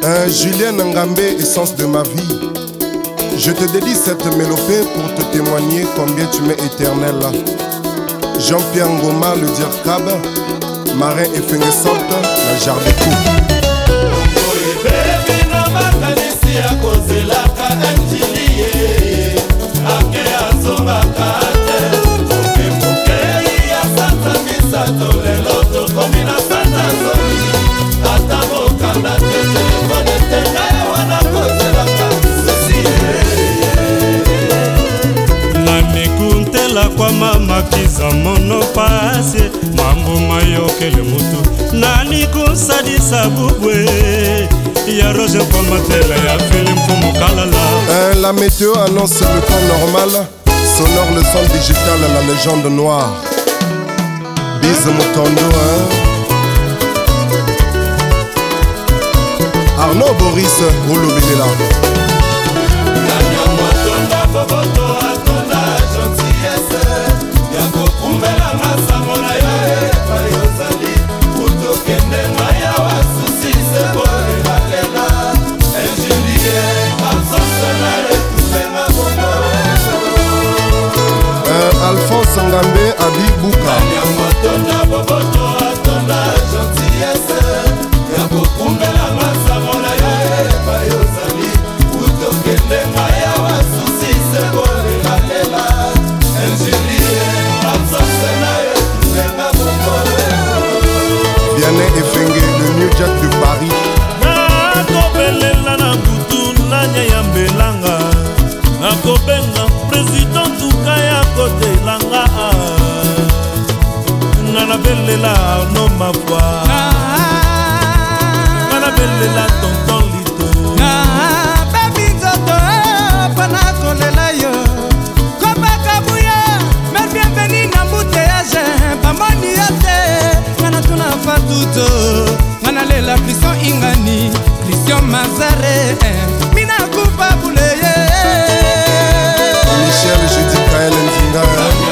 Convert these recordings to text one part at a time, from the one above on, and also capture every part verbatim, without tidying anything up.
Un Julien Ngambé, essence de ma vie. Je te dédie cette mélopée pour te témoigner combien tu m'es éternel. Jean-Pierre Ngoma, le Dirkab, Marin et Fengesante, la Jardéco. Kwa mama kiza mono pasi mambo mayokele mutu nani kusadisa bubwe ya roje kwa matela ya film pour kalala. La météo annonce le temps normal, sonore le son digital à la légende noire. Bise Motondo, hein? Arnaud Boris Olobelela. Alphonse Ngambé, Abi Bouka. Vianney Efenge, le New Jack de Paris. Président Toukaya côté langa Nana belela no ma foi Nana belela tonton lito Baby toto pana kolela yo Kopa kabuya mer bienvenue na mbouteillage Bamoni yote Nana tuna fatuto Nana lela Christian Ingani Christian Mazare Mina kupa bouleye Michel, je dis Kael Nzinga.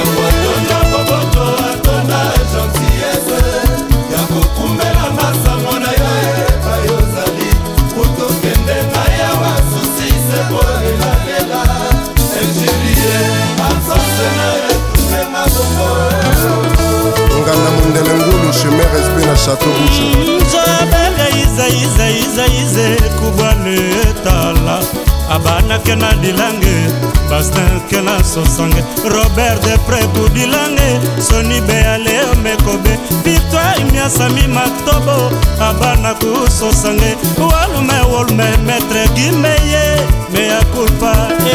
Ngana Mundele Ngulu, chemin respect na Château Rouge. Jabega iza iza iza iza kubale tala Abana kena dilange, Bastin kena sosange Robert Depré budilange, Soni Bealeo mekobe Victoire imiasami maktobo, Abana kusosange Walume walume metre gimeye, mea culpa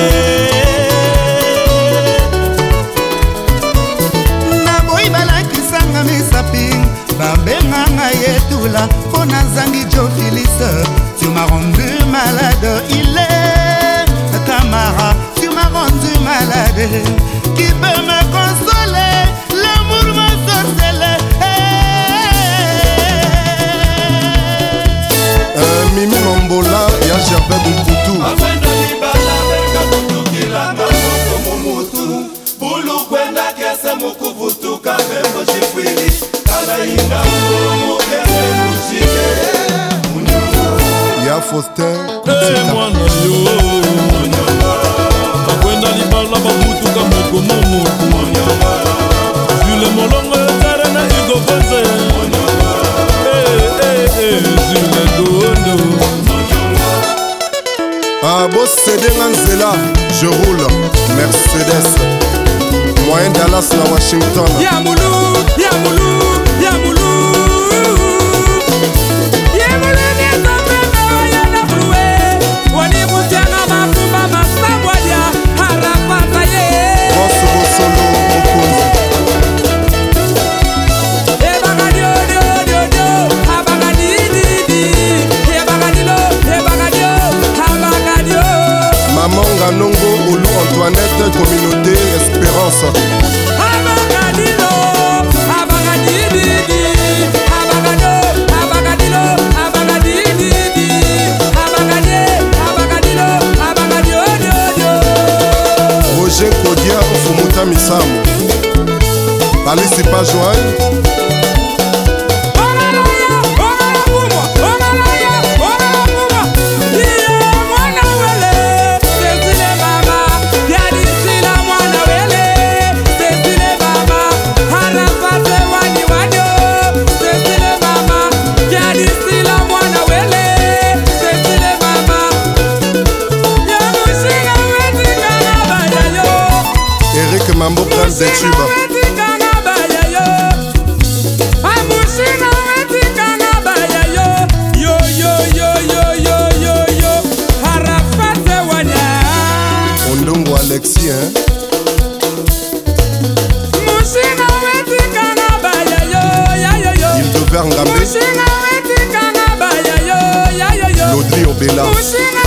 Naboy balaki sanga misaping, Babenga nga yetula, Pona zangi Joe Phyllis Tu m'as rendu malade, il est Tamara, tu m'as rendu malade. Qui peut me consoler? L'amour m'a sorcelé. Euh, Mimi Mambola, Y'a Gervais Boukoutou. Y'a Faustin. Hey, mwana yo Kakwenda libala bamutuka moko momo Zule molongo yotare na Igo Bonze Hey, hey, hey, Zule Dondo Ah, boss Cédé Nganzela, je roule Mercedes. Moyen Dallas na Washington. Yamoulou, Yamoulou, Yamoulou. Maman Nongo, Oulou Antoinette, communauté Espérance. Abagadilo, abagadidi, abagado, abagadilo, abagadidi, abagadé, abagadilo, abagadio. Roger Kodia, Fumuta Misamu. Alice pas joint. Ambulance.